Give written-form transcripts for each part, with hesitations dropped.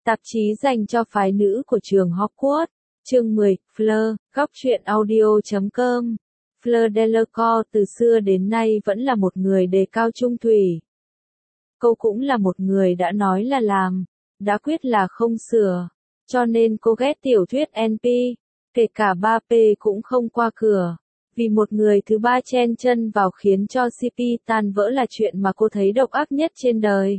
Tạp chí dành cho phái nữ của trường Hogwarts. Chương 10, Fleur, góc truyện audio.com. Fleur Delacour từ xưa đến nay vẫn là một người đề cao trung thủy. Cô cũng là một người đã nói là làm, đã quyết là không sửa. Cho nên cô ghét tiểu thuyết NP, kể cả 3P cũng không qua cửa. Vì một người thứ ba chen chân vào khiến cho CP tan vỡ là chuyện mà cô thấy độc ác nhất trên đời.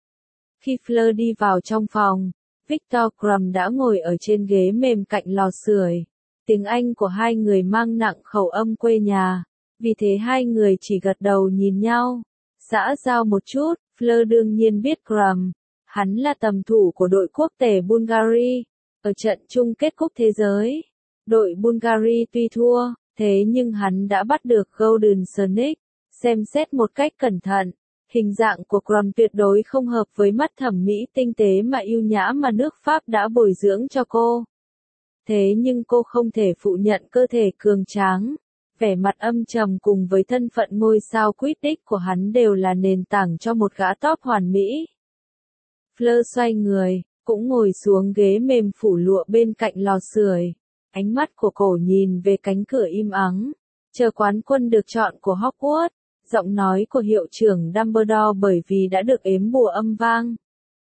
Khi Fleur đi vào trong phòng, Victor Krum đã ngồi ở trên ghế mềm cạnh lò sưởi. Tiếng Anh của hai người mang nặng khẩu âm quê nhà, vì thế hai người chỉ gật đầu nhìn nhau. Xã giao một chút, Fleur đương nhiên biết Krum. Hắn là tầm thủ của đội quốc tể Bulgaria, ở trận chung kết cúp thế giới. Đội Bulgaria tuy thua, thế nhưng hắn đã bắt được Golden Snake. Xem xét một cách cẩn thận, hình dạng của Krum tuyệt đối không hợp với mắt thẩm mỹ tinh tế mà yêu nhã mà nước Pháp đã bồi dưỡng cho cô. Thế nhưng cô không thể phụ nhận cơ thể cường tráng, vẻ mặt âm trầm cùng với thân phận ngôi sao Quidditch của hắn đều là nền tảng cho một gã top hoàn mỹ. Fleur xoay người, cũng ngồi xuống ghế mềm phủ lụa bên cạnh lò sưởi. Ánh mắt của cô nhìn về cánh cửa im ắng, chờ quán quân được chọn của Hogwarts. Giọng nói của hiệu trưởng Dumbledore bởi vì đã được ếm bùa âm vang.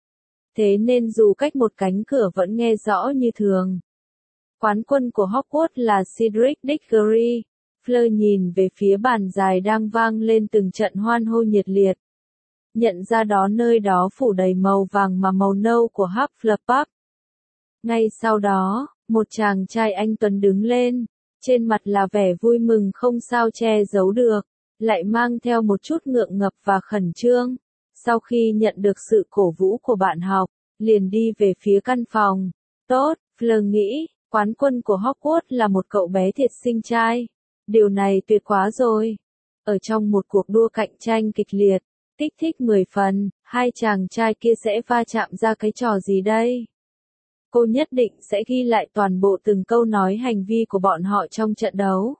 Thế nên dù cách một cánh cửa vẫn nghe rõ như thường. Quán quân của Hogwarts là Cedric Diggory. Fleur nhìn về phía bàn dài đang vang lên từng trận hoan hô nhiệt liệt. Nhận ra đó nơi đó phủ đầy màu vàng mà màu nâu của Hufflepuff. Ngay sau đó, một chàng trai anh tuấn đứng lên, trên mặt là vẻ vui mừng không sao che giấu được, lại mang theo một chút ngượng ngập và khẩn trương. Sau khi nhận được sự cổ vũ của bạn học, liền đi về phía căn phòng. Tốt, Fleur nghĩ, quán quân của Hogwarts là một cậu bé thiệt xinh trai. Điều này tuyệt quá rồi. Ở trong một cuộc đua cạnh tranh kịch liệt, kích thích 10 phần, hai chàng trai kia sẽ va chạm ra cái trò gì đây? Cô nhất định sẽ ghi lại toàn bộ từng câu nói hành vi của bọn họ trong trận đấu.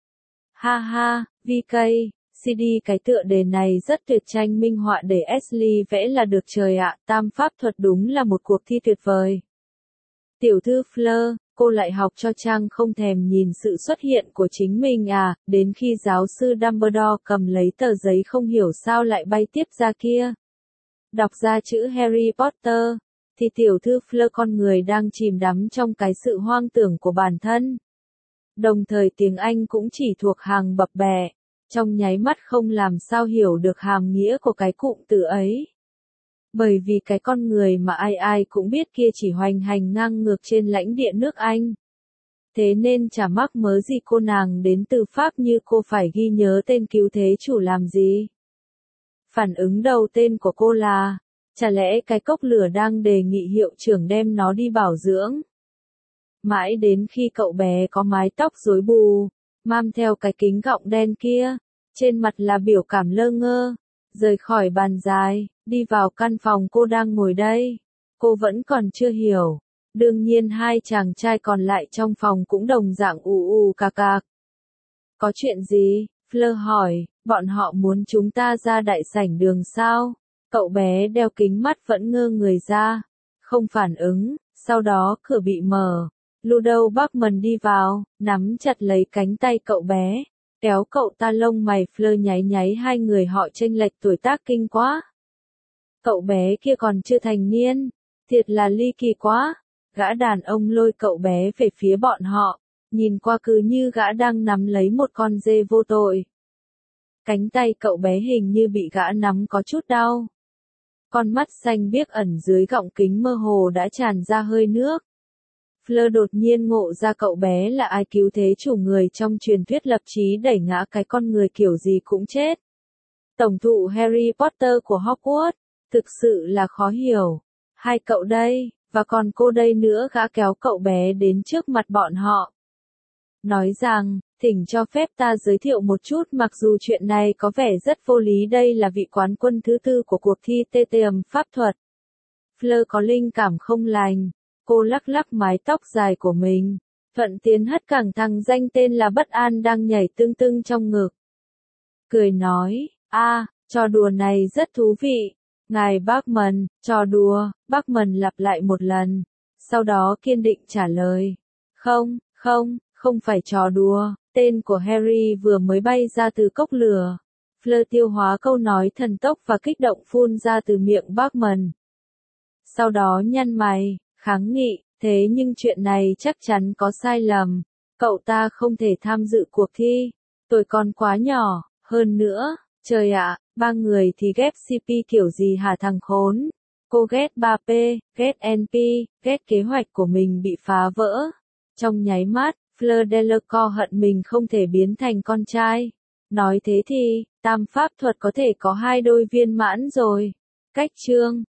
Ha ha, VK, CD cái tựa đề này rất tuyệt, tranh minh họa để Ashley vẽ là được trời ạ, tam pháp thuật đúng là một cuộc thi tuyệt vời. Tiểu thư Fleur, cô lại học cho Trang không thèm nhìn sự xuất hiện của chính mình à, đến khi giáo sư Dumbledore cầm lấy tờ giấy không hiểu sao lại bay tiếp ra kia. Đọc ra chữ Harry Potter, thì tiểu thư Fleur con người đang chìm đắm trong cái sự hoang tưởng của bản thân. Đồng thời tiếng Anh cũng chỉ thuộc hàng bập bẹ, trong nháy mắt không làm sao hiểu được hàm nghĩa của cái cụm từ ấy. Bởi vì cái con người mà ai ai cũng biết kia chỉ hoành hành ngang ngược trên lãnh địa nước Anh. Thế nên chả mắc mớ gì cô nàng đến từ Pháp như cô phải ghi nhớ tên cứu thế chủ làm gì. Phản ứng đầu tên của cô là, chả lẽ cái cốc lửa đang đề nghị hiệu trưởng đem nó đi bảo dưỡng. Mãi đến khi cậu bé có mái tóc rối bù, mang theo cái kính gọng đen kia, trên mặt là biểu cảm lơ ngơ, rời khỏi bàn dài, đi vào căn phòng cô đang ngồi đây. Cô vẫn còn chưa hiểu. Đương nhiên hai chàng trai còn lại trong phòng cũng đồng dạng cạc cạc. Có chuyện gì? Fleur hỏi, bọn họ muốn chúng ta ra đại sảnh đường sao? Cậu bé đeo kính mắt vẫn ngơ người ra, không phản ứng, sau đó cửa bị mở. Ludo Bachman đi vào, nắm chặt lấy cánh tay cậu bé, kéo cậu ta, lông mày Fleur nháy nháy, hai người họ chênh lệch tuổi tác kinh quá. Cậu bé kia còn chưa thành niên, thiệt là ly kỳ quá. Gã đàn ông lôi cậu bé về phía bọn họ, nhìn qua cứ như gã đang nắm lấy một con dê vô tội. Cánh tay cậu bé hình như bị gã nắm có chút đau. Con mắt xanh biếc ẩn dưới gọng kính mơ hồ đã tràn ra hơi nước. Fleur đột nhiên ngộ ra cậu bé là ai cứu thế chủ người trong truyền thuyết lập chí đẩy ngã cái con người kiểu gì cũng chết. Tổng thụ Harry Potter của Hogwarts, thực sự là khó hiểu. Hai cậu đây, và còn cô đây nữa, gã kéo cậu bé đến trước mặt bọn họ. Nói rằng, thỉnh cho phép ta giới thiệu một chút, mặc dù chuyện này có vẻ rất vô lý, đây là vị quán quân thứ 4 của cuộc thi TTM pháp thuật. Fleur có linh cảm không lành. Cô lắc lắc mái tóc dài của mình, thuận tiến hất cẳng thằng danh tên là Bất An đang nhảy tưng tưng trong ngực. Cười nói, trò đùa này rất thú vị. Ngài Bachman, trò đùa, Bachman lặp lại một lần. Sau đó kiên định trả lời. Không, không phải trò đùa, tên của Harry vừa mới bay ra từ cốc lửa. Fleur tiêu hóa câu nói thần tốc và kích động phun ra từ miệng Bachman. Sau đó nhăn mày, kháng nghị, thế nhưng chuyện này chắc chắn có sai lầm. Cậu ta không thể tham dự cuộc thi. Tôi còn quá nhỏ, hơn nữa, trời ạ, ba người thì ghép CP kiểu gì hả thằng khốn? Cô ghét 3P, ghét NP, ghét kế hoạch của mình bị phá vỡ. Trong nháy mắt, Fleur Delacour hận mình không thể biến thành con trai. Nói thế thì, tam pháp thuật có thể có 2 đôi viên mãn rồi. Cách chương